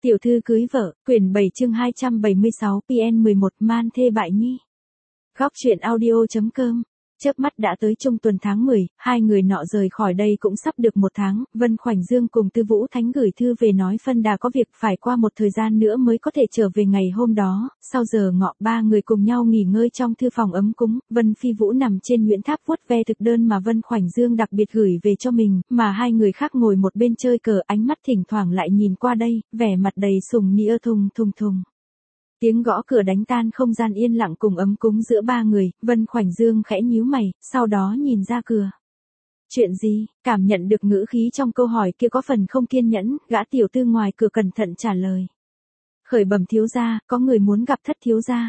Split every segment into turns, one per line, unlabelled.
Tiểu thư cưới vợ, quyển 7 chương 276 PN11 man thê bại nhi. Góc truyện audio.com. Chớp mắt đã tới trung tuần tháng 10, hai người nọ rời khỏi đây cũng sắp được một tháng, Vân Khoảnh Dương cùng Tư Vũ Thánh gửi thư về nói phân đà có việc phải qua một thời gian nữa mới có thể trở về ngày hôm đó, sau giờ ngọ ba người cùng nhau nghỉ ngơi trong thư phòng ấm cúng, Vân Phi Vũ nằm trên Nguyễn Tháp vuốt ve thực đơn mà Vân Khoảnh Dương đặc biệt gửi về cho mình, mà hai người khác ngồi một bên chơi cờ, ánh mắt thỉnh thoảng lại nhìn qua đây, vẻ mặt đầy sùng nịa thùng thùng thùng. Tiếng gõ cửa đánh tan không gian yên lặng cùng ấm cúng giữa ba người, Vân Khoảnh Dương khẽ nhíu mày, sau đó nhìn ra cửa. Chuyện gì? Cảm nhận được ngữ khí trong câu hỏi kia có phần không kiên nhẫn, gã tiểu tư ngoài cửa cẩn thận trả lời. Khởi bẩm thiếu gia, có người muốn gặp thất thiếu gia.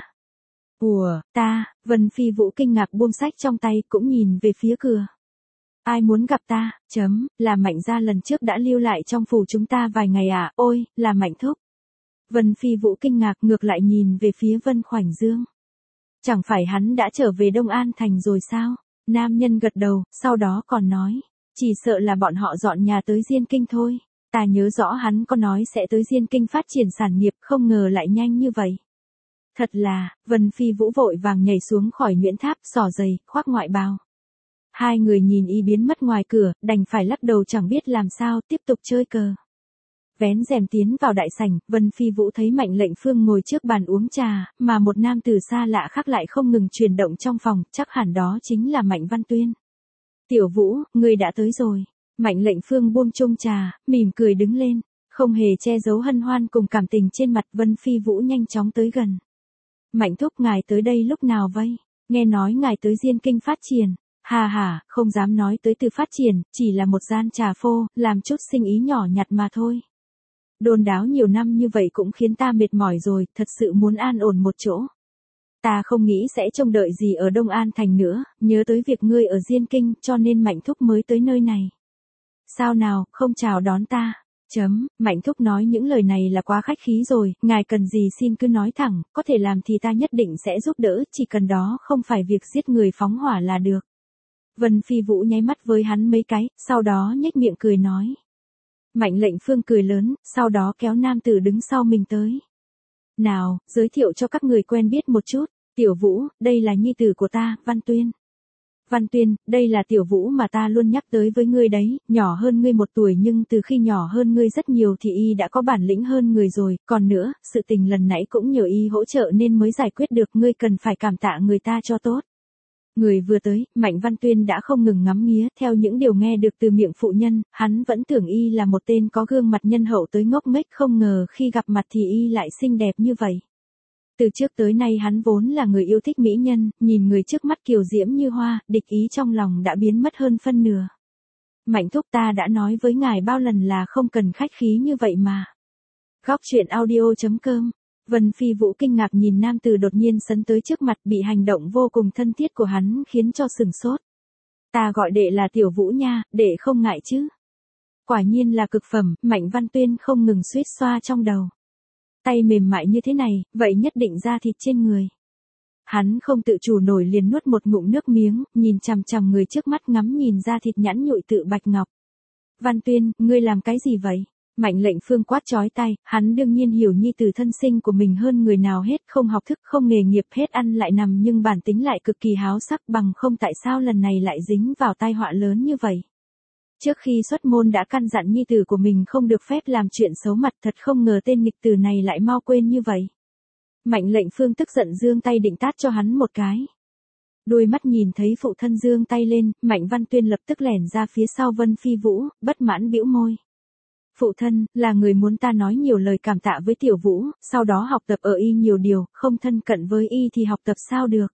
Ủa, ta, Vân Phi Vũ kinh ngạc buông sách trong tay cũng nhìn về phía cửa. Ai muốn gặp ta, là Mạnh gia lần trước đã lưu lại trong phủ chúng ta vài ngày à, ôi, là Mạnh thúc. Vân Phi Vũ kinh ngạc ngược lại nhìn về phía Vân Khoảnh Dương. Chẳng phải hắn đã trở về Đông An Thành rồi sao? Nam nhân gật đầu, sau đó còn nói. Chỉ sợ là bọn họ dọn nhà tới Diên Kinh thôi. Ta nhớ rõ hắn có nói sẽ tới Diên Kinh phát triển sản nghiệp, không ngờ lại nhanh như vậy. Thật là, Vân Phi Vũ vội vàng nhảy xuống khỏi Nguyễn Tháp, xỏ giày, khoác ngoại bào. Hai người nhìn y biến mất ngoài cửa, đành phải lắc đầu chẳng biết làm sao, tiếp tục chơi cờ. Vén rèm tiến vào đại sảnh, Vân Phi Vũ thấy Mạnh Lệnh Phương ngồi trước bàn uống trà, mà một nam tử xa lạ khác lại không ngừng chuyển động trong phòng, chắc hẳn đó chính là Mạnh Văn Tuyên. Tiểu Vũ, ngươi đã tới rồi. Mạnh Lệnh Phương buông chung trà, mỉm cười đứng lên, không hề che giấu hân hoan cùng cảm tình trên mặt. Vân Phi Vũ nhanh chóng tới gần. Mạnh thúc, ngài tới đây lúc nào vậy? Nghe nói ngài tới Diên Kinh phát triển. Hà, không dám nói tới từ phát triển, chỉ là một gian trà phô, làm chút sinh ý nhỏ nhặt mà thôi. Đôn đáo nhiều năm như vậy cũng khiến ta mệt mỏi rồi, thật sự muốn an ổn một chỗ. Ta không nghĩ sẽ trông đợi gì ở Đông An Thành nữa, nhớ tới việc ngươi ở Diên Kinh, cho nên Mạnh thúc mới tới nơi này. Sao nào, không chào đón ta? Mạnh thúc nói những lời này là quá khách khí rồi, ngài cần gì xin cứ nói thẳng, có thể làm thì ta nhất định sẽ giúp đỡ, chỉ cần đó không phải việc giết người phóng hỏa là được. Vân Phi Vũ nháy mắt với hắn mấy cái, sau đó nhếch miệng cười nói. Mạnh Lệnh Phương cười lớn, sau đó kéo nam tử đứng sau mình tới. Nào, giới thiệu cho các người quen biết một chút. Tiểu Vũ, đây là nhi tử của ta, Văn Tuyên. Văn Tuyên, đây là Tiểu Vũ mà ta luôn nhắc tới với ngươi đấy, nhỏ hơn ngươi 1 tuổi nhưng từ khi nhỏ hơn ngươi rất nhiều thì y đã có bản lĩnh hơn người rồi, còn nữa, sự tình lần nãy cũng nhờ y hỗ trợ nên mới giải quyết được, ngươi cần phải cảm tạ người ta cho tốt. Người vừa tới, Mạnh Văn Tuyên đã không ngừng ngắm nghía, theo những điều nghe được từ miệng phụ nhân, hắn vẫn tưởng y là một tên có gương mặt nhân hậu tới ngốc nghếch, không ngờ khi gặp mặt thì y lại xinh đẹp như vậy. Từ trước tới nay hắn vốn là người yêu thích mỹ nhân, nhìn người trước mắt kiều diễm như hoa, địch ý trong lòng đã biến mất hơn phân nửa. Mạnh thúc, ta đã nói với ngài bao lần là không cần khách khí như vậy mà. Góc truyện audio.com. Vân Phi Vũ kinh ngạc nhìn nam tử đột nhiên sấn tới trước mặt, bị hành động vô cùng thân thiết của hắn khiến cho sửng sốt. Ta gọi đệ là Tiểu Vũ nha, đệ không ngại chứ? Quả nhiên là cực phẩm, Mạnh Văn Tuyên không ngừng suýt xoa trong đầu. Tay mềm mại như thế này, vậy nhất định da thịt trên người. Hắn không tự chủ nổi liền nuốt một ngụm nước miếng, nhìn chằm chằm người trước mắt ngắm nhìn da thịt nhẵn nhụi tự bạch ngọc. Văn Tuyên, ngươi làm cái gì vậy? Mạnh Lệnh Phương quát chói tay, hắn đương nhiên hiểu nhi tử thân sinh của mình hơn người nào hết, không học thức không nghề nghiệp hết ăn lại nằm nhưng bản tính lại cực kỳ háo sắc, bằng không tại sao lần này lại dính vào tai họa lớn như vậy. Trước khi xuất môn đã căn dặn nhi tử của mình không được phép làm chuyện xấu mặt, thật không ngờ tên nghịch tử này lại mau quên như vậy. Mạnh Lệnh Phương tức giận giương tay định tát cho hắn một cái. Đôi mắt nhìn thấy phụ thân giương tay lên, Mạnh Văn Tuyên lập tức lẻn ra phía sau Vân Phi Vũ, bất mãn bĩu môi. Phụ thân, là người muốn ta nói nhiều lời cảm tạ với Tiểu Vũ, sau đó học tập ở y nhiều điều, không thân cận với y thì học tập sao được.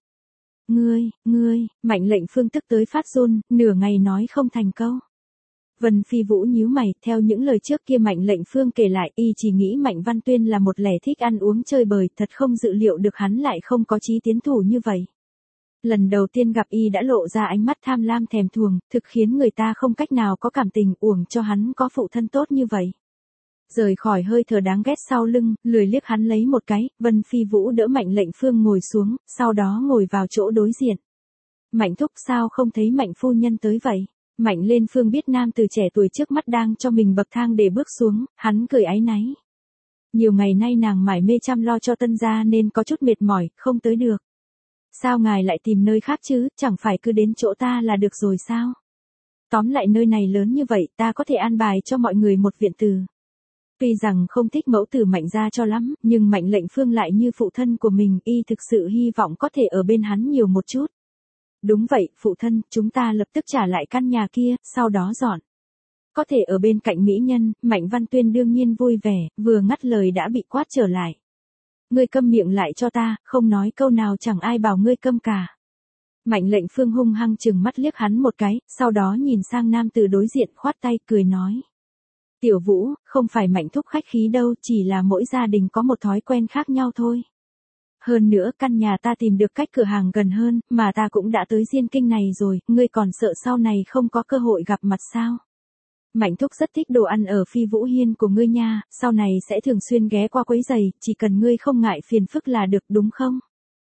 Ngươi, Mạnh Lệnh Phương tức tới phát run, nửa ngày nói không thành câu. Vân Phi Vũ nhíu mày, theo những lời trước kia Mạnh Lệnh Phương kể lại, y chỉ nghĩ Mạnh Văn Tuyên là một lẻ thích ăn uống chơi bời, thật không dự liệu được hắn lại không có chí tiến thủ như vậy. Lần đầu tiên gặp y đã lộ ra ánh mắt tham lam thèm thuồng, thực khiến người ta không cách nào có cảm tình, uổng cho hắn có phụ thân tốt như vậy. Rời khỏi hơi thở đáng ghét sau lưng, lười liếc hắn lấy một cái, Vân Phi Vũ đỡ Mạnh Lệnh Phương ngồi xuống, sau đó ngồi vào chỗ đối diện. Mạnh thúc, sao không thấy Mạnh phu nhân tới vậy? Mạnh Lên Phương biết nam từ trẻ tuổi trước mắt đang cho mình bậc thang để bước xuống, hắn cười áy náy. Nhiều ngày nay nàng mải mê chăm lo cho Tân gia nên có chút mệt mỏi, không tới được. Sao ngài lại tìm nơi khác chứ, chẳng phải cứ đến chỗ ta là được rồi sao? Tóm lại nơi này lớn như vậy, ta có thể an bài cho mọi người một viện từ. Tuy rằng không thích mẫu tử Mạnh gia cho lắm, nhưng Mạnh Lệnh Phương lại như phụ thân của mình, y thực sự hy vọng có thể ở bên hắn nhiều một chút. Đúng vậy, phụ thân, chúng ta lập tức trả lại căn nhà kia, sau đó dọn. Có thể ở bên cạnh mỹ nhân, Mạnh Văn Tuyên đương nhiên vui vẻ, vừa ngắt lời đã bị quát trở lại. Ngươi câm miệng lại cho ta, không nói câu nào chẳng ai bảo ngươi câm cả. Mạnh Lệnh Phương hung hăng chừng mắt liếc hắn một cái, sau đó nhìn sang nam tử đối diện khoát tay cười nói. Tiểu Vũ, không phải Mạnh thúc khách khí đâu, chỉ là mỗi gia đình có một thói quen khác nhau thôi. Hơn nữa căn nhà ta tìm được cách cửa hàng gần hơn, mà ta cũng đã tới Diên Kinh này rồi, ngươi còn sợ sau này không có cơ hội gặp mặt sao? Mạnh thúc rất thích đồ ăn ở Phi Vũ Hiên của ngươi nha, sau này sẽ thường xuyên ghé qua quấy giày, chỉ cần ngươi không ngại phiền phức là được đúng không?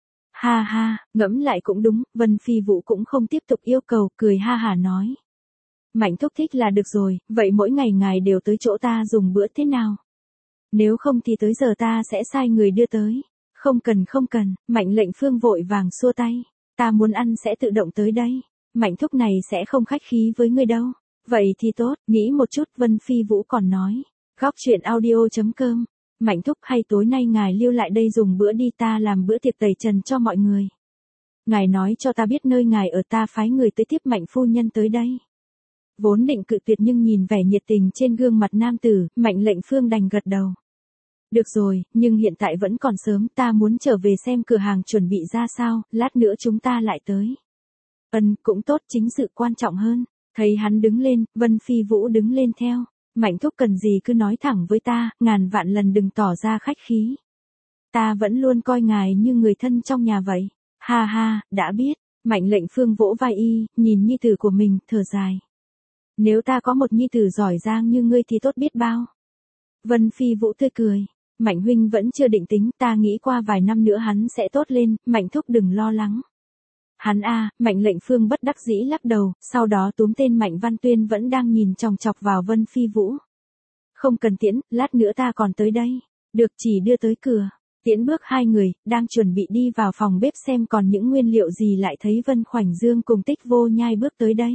Ha ha, ngẫm lại cũng đúng, Vân Phi Vũ cũng không tiếp tục yêu cầu, cười ha hả nói. Mạnh thúc thích là được rồi, vậy mỗi ngày ngài đều tới chỗ ta dùng bữa thế nào? Nếu không thì tới giờ ta sẽ sai người đưa tới. Không cần, Mạnh Lệnh Phương vội vàng xua tay. Ta muốn ăn sẽ tự động tới đây. Mạnh thúc này sẽ không khách khí với ngươi đâu. Vậy thì tốt, nghĩ một chút, Vân Phi Vũ còn nói. Góc chuyện audio.com. Mạnh thúc hay tối nay ngài lưu lại đây dùng bữa đi, ta làm bữa tiệc tẩy trần cho mọi người. Ngài nói cho ta biết nơi ngài ở, ta phái người tới tiếp Mạnh phu nhân tới đây. Vốn định cự tuyệt nhưng nhìn vẻ nhiệt tình trên gương mặt nam tử, Mạnh Lệnh Phương đành gật đầu. Được rồi, nhưng hiện tại vẫn còn sớm, ta muốn trở về xem cửa hàng chuẩn bị ra sao, lát nữa chúng ta lại tới. Cũng tốt, chính sự quan trọng hơn. Thấy hắn đứng lên, Vân Phi Vũ đứng lên theo. Mạnh thúc cần gì cứ nói thẳng với ta, ngàn vạn lần đừng tỏ ra khách khí. Ta vẫn luôn coi ngài như người thân trong nhà vậy. Ha ha, đã biết. Mạnh Lệnh Phương vỗ vai y, nhìn nhi tử của mình, thở dài. Nếu ta có một nhi tử giỏi giang như ngươi thì tốt biết bao. Vân Phi Vũ tươi cười. Mạnh huynh vẫn chưa định tính, ta nghĩ qua vài năm nữa hắn sẽ tốt lên, Mạnh thúc đừng lo lắng. Hắn Mạnh Lệnh Phương bất đắc dĩ lắc đầu, sau đó túm tên Mạnh Văn Tuyên vẫn đang nhìn chòng chọc vào Vân Phi Vũ. Không cần tiễn, lát nữa ta còn tới đây. Được, chỉ đưa tới cửa. Tiễn bước hai người, đang chuẩn bị đi vào phòng bếp xem còn những nguyên liệu gì lại thấy Vân Khoảnh Dương cùng Tích Vô Nhai bước tới đây.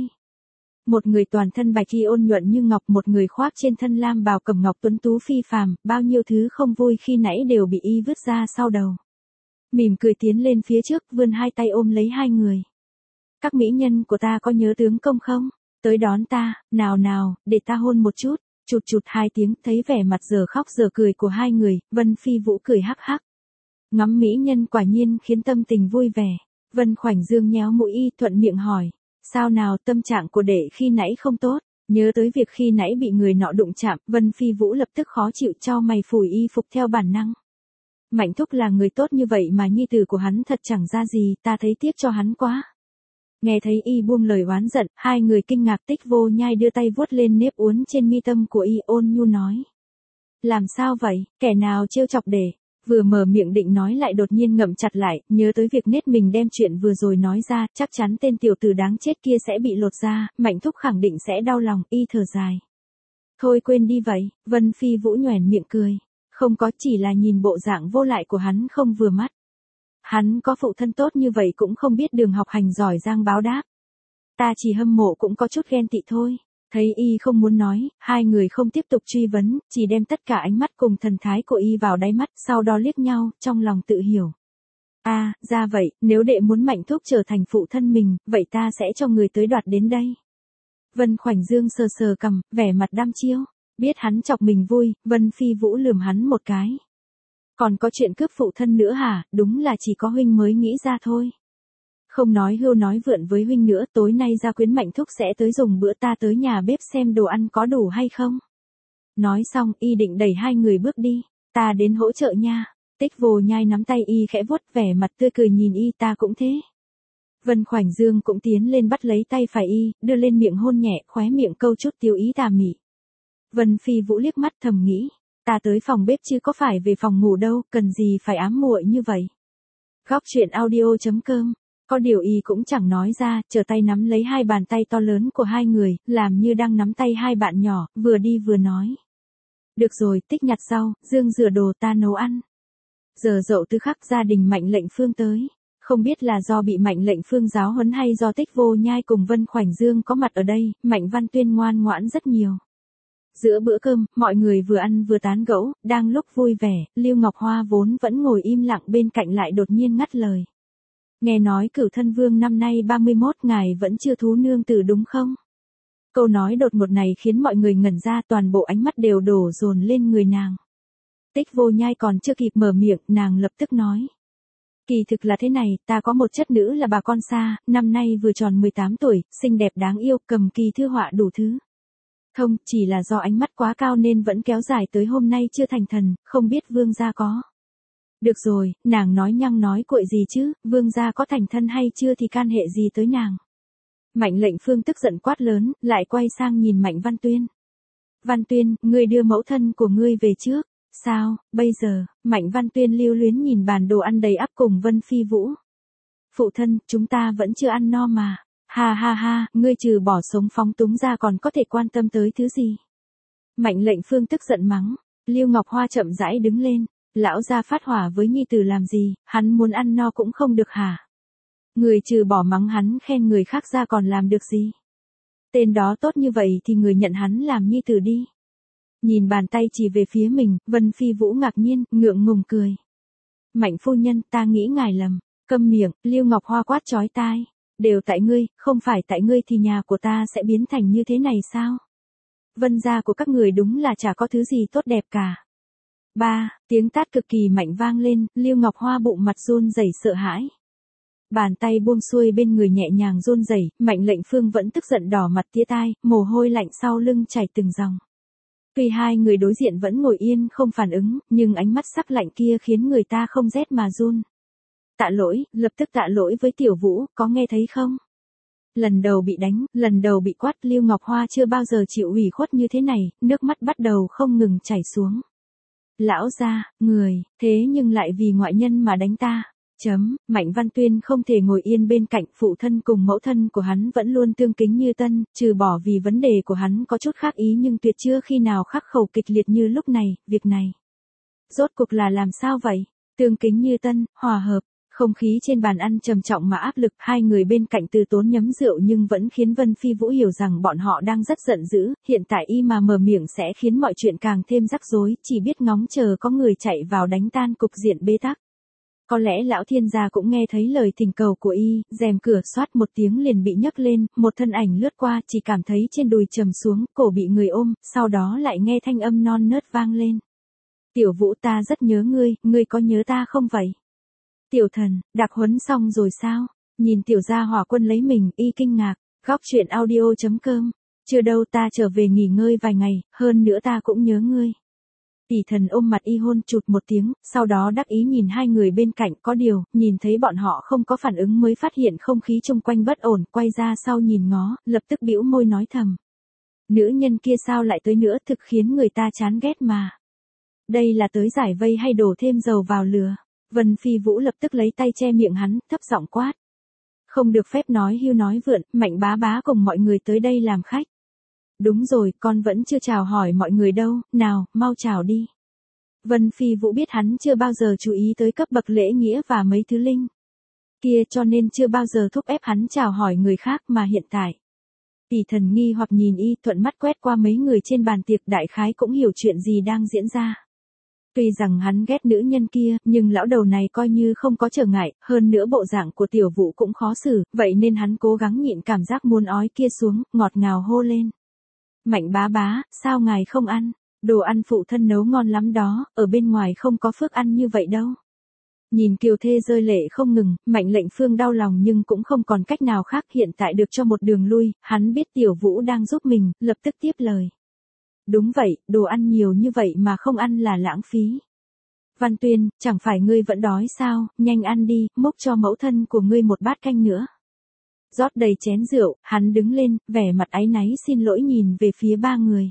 Một người toàn thân bạch y ôn nhuận như ngọc, một người khoác trên thân lam bào cẩm ngọc tuấn tú phi phàm, bao nhiêu thứ không vui khi nãy đều bị y vứt ra sau đầu. Mỉm cười tiến lên phía trước, vươn hai tay ôm lấy hai người. Các mỹ nhân của ta có nhớ tướng công không? Tới đón ta, nào, để ta hôn một chút. Chụt hai tiếng, thấy vẻ mặt giờ khóc giờ cười của hai người, Vân Phi Vũ cười hắc hắc. Ngắm mỹ nhân quả nhiên khiến tâm tình vui vẻ. Vân Khoảnh Dương nhéo mũi y, thuận miệng hỏi. Sao nào, tâm trạng của đệ khi nãy không tốt? Nhớ tới việc khi nãy bị người nọ đụng chạm, Vân Phi Vũ lập tức khó chịu cho mày phủi y phục theo bản năng. Mạnh thúc là người tốt như vậy mà nhi tử của hắn thật chẳng ra gì, ta thấy tiếc cho hắn quá. Nghe thấy y buông lời oán giận, hai người kinh ngạc. Tích Vô Nhai đưa tay vuốt lên nếp uốn trên mi tâm của y, ôn nhu nói. Làm sao vậy, kẻ nào trêu chọc đệ? Vừa mở miệng định nói lại đột nhiên ngậm chặt lại, nhớ tới việc nết mình đem chuyện vừa rồi nói ra, chắc chắn tên tiểu tử đáng chết kia sẽ bị lột ra, Mạnh thúc khẳng định sẽ đau lòng, y thở dài. Thôi quên đi vậy, Vân Phi Vũ nhoẻn miệng cười. Không có, chỉ là nhìn bộ dạng vô lại của hắn không vừa mắt. Hắn có phụ thân tốt như vậy cũng không biết đường học hành giỏi giang báo đáp. Ta chỉ hâm mộ cũng có chút ghen tị thôi. Thấy y không muốn nói, hai người không tiếp tục truy vấn, chỉ đem tất cả ánh mắt cùng thần thái của y vào đáy mắt, sau đó liếc nhau, trong lòng tự hiểu. Ra vậy, nếu đệ muốn Mạnh thúc trở thành phụ thân mình, vậy ta sẽ cho người tới đoạt đến đây. Vân Khoảnh Dương sờ sờ cằm, vẻ mặt đăm chiêu. Biết hắn chọc mình vui, Vân Phi Vũ lườm hắn một cái. Còn có chuyện cướp phụ thân nữa hả? Đúng là chỉ có huynh mới nghĩ ra thôi. Không nói hưu nói vượn với huynh nữa, tối nay Gia Quyến Mạnh thúc sẽ tới dùng bữa, ta tới nhà bếp xem đồ ăn có đủ hay không. Nói xong, y định đẩy hai người bước đi. Ta đến hỗ trợ nha. Tích Vô Nhai nắm tay y khẽ vuốt, vẻ mặt tươi cười nhìn y. Ta cũng thế. Vân Khoảnh Dương cũng tiến lên bắt lấy tay phải y, đưa lên miệng hôn nhẹ, khóe miệng câu chút tiêu ý tà mị. Vân Phi Vũ liếc mắt thầm nghĩ, ta tới phòng bếp chứ có phải về phòng ngủ đâu, cần gì phải ám muội như vậy. Góc chuyện audio.com. Có điều y cũng chẳng nói ra, trở tay nắm lấy hai bàn tay to lớn của hai người, làm như đang nắm tay hai bạn nhỏ, vừa đi vừa nói. Được rồi, Tích nhặt rau, Dương rửa đồ, ta nấu ăn. Giờ Dậu Tư khắc gia đình Mạnh Lệnh Phương tới. Không biết là do bị Mạnh Lệnh Phương giáo huấn hay do Tích Vô Nhai cùng Vân Khoảnh Dương có mặt ở đây, Mạnh Văn Tuyên ngoan ngoãn rất nhiều. Giữa bữa cơm, mọi người vừa ăn vừa tán gẫu, đang lúc vui vẻ, Lưu Ngọc Hoa vốn vẫn ngồi im lặng bên cạnh lại đột nhiên ngắt lời. Nghe nói Cửu Thân Vương năm nay 31 ngài vẫn chưa thú nương tử đúng không? Câu nói đột ngột này khiến mọi người ngẩn ra, toàn bộ ánh mắt đều đổ dồn lên người nàng. Tích Vô Nhai còn chưa kịp mở miệng, nàng lập tức nói. Kỳ thực là thế này, ta có một chất nữ là bà con xa, năm nay vừa tròn 18 tuổi, xinh đẹp đáng yêu, cầm kỳ thư họa đủ thứ. Không, chỉ là do ánh mắt quá cao nên vẫn kéo dài tới hôm nay chưa thành thần, không biết vương gia có. Được rồi, nàng nói nhăng nói cuội gì chứ, vương gia có thành thân hay chưa thì can hệ gì tới nàng. Mạnh Lệnh Phương tức giận quát lớn, lại quay sang nhìn Mạnh Văn Tuyên. Văn Tuyên, ngươi đưa mẫu thân của ngươi về trước. Sao, bây giờ, Mạnh Văn Tuyên lưu luyến nhìn bàn đồ ăn đầy ắp cùng Vân Phi Vũ. Phụ thân, chúng ta vẫn chưa ăn no mà. Ha ha ha, ngươi trừ bỏ sống phóng túng ra còn có thể quan tâm tới thứ gì? Mạnh Lệnh Phương tức giận mắng. Lưu Ngọc Hoa chậm rãi đứng lên. Lão gia phát hỏa với nhi tử làm gì, hắn muốn ăn no cũng không được hả? Người trừ bỏ mắng hắn khen người khác ra còn làm được gì? Tên đó tốt như vậy thì người nhận hắn làm nhi tử đi. Nhìn bàn tay chỉ về phía mình, Vân Phi Vũ ngạc nhiên, ngượng ngùng cười. Mạnh phu nhân, ta nghĩ ngài lầm. Câm miệng, Lưu Ngọc Hoa quát chói tai. Đều tại ngươi, không phải tại ngươi thì nhà của ta sẽ biến thành như thế này sao? Vân gia của các người đúng là chả có thứ gì tốt đẹp cả. Tiếng tát cực kỳ mạnh vang lên, Lưu Ngọc Hoa bụng mặt run rẩy sợ hãi. Bàn tay buông xuôi bên người nhẹ nhàng run rẩy, Mạnh Lệnh Phương vẫn tức giận đỏ mặt tía tai, mồ hôi lạnh sau lưng chảy từng dòng. Tuy hai người đối diện vẫn ngồi yên không phản ứng, nhưng ánh mắt sắc lạnh kia khiến người ta không rét mà run. Tạ lỗi, lập tức tạ lỗi với Tiểu Vũ, có nghe thấy không? Lần đầu bị đánh, lần đầu bị quát, Lưu Ngọc Hoa chưa bao giờ chịu ủy khuất như thế này, nước mắt bắt đầu không ngừng chảy xuống. Lão gia, người, thế nhưng lại vì ngoại nhân mà đánh ta. Mạnh Văn Tuyên không thể ngồi yên bên cạnh, phụ thân cùng mẫu thân của hắn vẫn luôn tương kính như tân, trừ bỏ vì vấn đề của hắn có chút khác ý nhưng tuyệt chưa khi nào khắc khẩu kịch liệt như lúc này, việc này. Rốt cuộc là làm sao vậy? Tương kính như tân, hòa hợp, không khí trên bàn ăn trầm trọng mà áp lực, hai người bên cạnh từ tốn nhấm rượu nhưng vẫn khiến Vân Phi Vũ hiểu rằng bọn họ đang rất giận dữ, hiện tại y mà mở miệng sẽ khiến mọi chuyện càng thêm rắc rối, chỉ biết ngóng chờ có người chạy vào đánh tan cục diện bế tắc. Có lẽ lão thiên gia cũng nghe thấy lời thỉnh cầu của y, rèm cửa xoát một tiếng liền bị nhấc lên, một thân ảnh lướt qua, chỉ cảm thấy trên đùi trầm xuống, cổ bị người ôm, sau đó lại nghe thanh âm non nớt vang lên. Tiểu Vũ, ta rất nhớ ngươi có nhớ ta không vậy? Tiểu thần, đặc huấn xong rồi sao? Nhìn tiểu gia hỏa quân lấy mình, y kinh ngạc. Góc truyện audio.com. Chưa đâu, ta trở về nghỉ ngơi vài ngày, hơn nữa ta cũng nhớ ngươi. Tỷ thần ôm mặt y hôn chụt một tiếng, sau đó đắc ý nhìn hai người bên cạnh, có điều, nhìn thấy bọn họ không có phản ứng mới phát hiện không khí chung quanh bất ổn, quay ra sau nhìn ngó, lập tức bĩu môi nói thầm. Nữ nhân kia sao lại tới nữa, thực khiến người ta chán ghét mà. Đây là tới giải vây hay đổ thêm dầu vào lửa? Vân Phi Vũ lập tức lấy tay che miệng hắn, thấp giọng quát. Không được phép nói hưu nói vượn, Mạnh bá bá cùng mọi người tới đây làm khách. Đúng rồi, con vẫn chưa chào hỏi mọi người đâu, nào, mau chào đi. Vân Phi Vũ biết hắn chưa bao giờ chú ý tới cấp bậc lễ nghĩa và mấy thứ linh kia cho nên chưa bao giờ thúc ép hắn chào hỏi người khác mà hiện tại. Tỷ thần nghi hoặc nhìn y, thuận mắt quét qua mấy người trên bàn tiệc, đại khái cũng hiểu chuyện gì đang diễn ra. Tuy rằng hắn ghét nữ nhân kia, nhưng lão đầu này coi như không có trở ngại, hơn nữa bộ dạng của Tiểu Vũ cũng khó xử, vậy nên hắn cố gắng nhịn cảm giác muốn ói kia xuống, ngọt ngào hô lên. Mạnh bá bá, sao ngài không ăn? Đồ ăn phụ thân nấu ngon lắm đó, ở bên ngoài không có phước ăn như vậy đâu. Nhìn Kiều Thê rơi lệ không ngừng, Mạnh Lệnh Phương đau lòng nhưng cũng không còn cách nào khác, hiện tại được cho một đường lui, hắn biết Tiểu Vũ đang giúp mình, lập tức tiếp lời. Đúng vậy, đồ ăn nhiều như vậy mà không ăn là lãng phí. Văn Tuyên, chẳng phải ngươi vẫn đói sao, nhanh ăn đi, múc cho mẫu thân của ngươi một bát canh nữa. Rót đầy chén rượu, hắn đứng lên, vẻ mặt áy náy xin lỗi nhìn về phía ba người.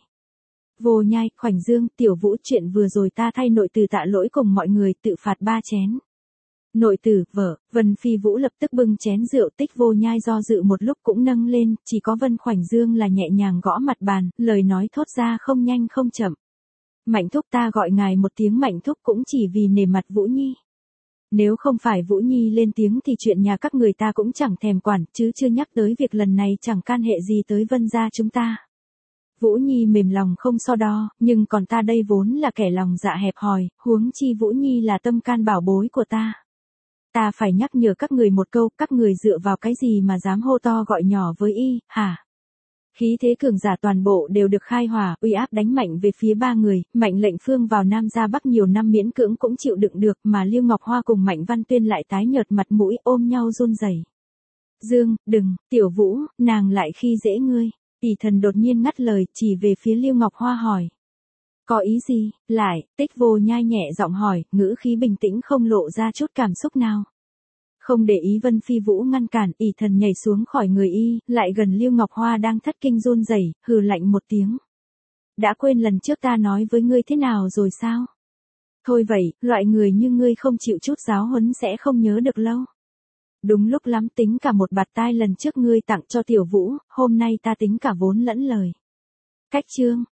Vô Nhai, Khoảnh Dương, Tiểu Vũ, chuyện vừa rồi ta thay nội tử tạ lỗi cùng mọi người, tự phạt 3 chén. Nội tử, vợ, Vân Phi Vũ lập tức bưng chén rượu, Tích Vô Nhai do dự một lúc cũng nâng lên, chỉ có Vân Khoảnh Dương là nhẹ nhàng gõ mặt bàn, lời nói thốt ra không nhanh không chậm. Mạnh thúc ta gọi ngài một tiếng Mạnh thúc cũng chỉ vì nể mặt Vũ Nhi. Nếu không phải Vũ Nhi lên tiếng thì chuyện nhà các người ta cũng chẳng thèm quản, chứ chưa nhắc tới việc lần này chẳng can hệ gì tới Vân gia chúng ta. Vũ Nhi mềm lòng không so đo, nhưng còn ta đây vốn là kẻ lòng dạ hẹp hòi, huống chi Vũ Nhi là tâm can bảo bối của ta. Ta phải nhắc nhở các người một câu, các người dựa vào cái gì mà dám hô to gọi nhỏ với y, hả? Khí thế cường giả toàn bộ đều được khai hỏa, uy áp đánh mạnh về phía ba người, Mạnh Lệnh Phương vào Nam ra Bắc nhiều năm miễn cưỡng cũng chịu đựng được, mà Lưu Ngọc Hoa cùng Mạnh Văn Tuyên lại tái nhợt mặt mũi ôm nhau run rẩy. Dương, đừng, Tiểu Vũ, nàng lại khi dễ ngươi. Ỷ Thần đột nhiên ngắt lời, chỉ về phía Lưu Ngọc Hoa hỏi. Có ý gì? Lại, Tích Vô Nhai nhẹ giọng hỏi, ngữ khí bình tĩnh không lộ ra chút cảm xúc nào. Không để ý Vân Phi Vũ ngăn cản, Ỷ Thần nhảy xuống khỏi người y, lại gần Lưu Ngọc Hoa đang thất kinh run rẩy, hừ lạnh một tiếng. Đã quên lần trước ta nói với ngươi thế nào rồi sao? Thôi vậy, loại người như ngươi không chịu chút giáo huấn sẽ không nhớ được lâu. Đúng lúc lắm, tính cả một bạt tai lần trước ngươi tặng cho Tiểu Vũ, hôm nay ta tính cả vốn lẫn lời. Cách chương.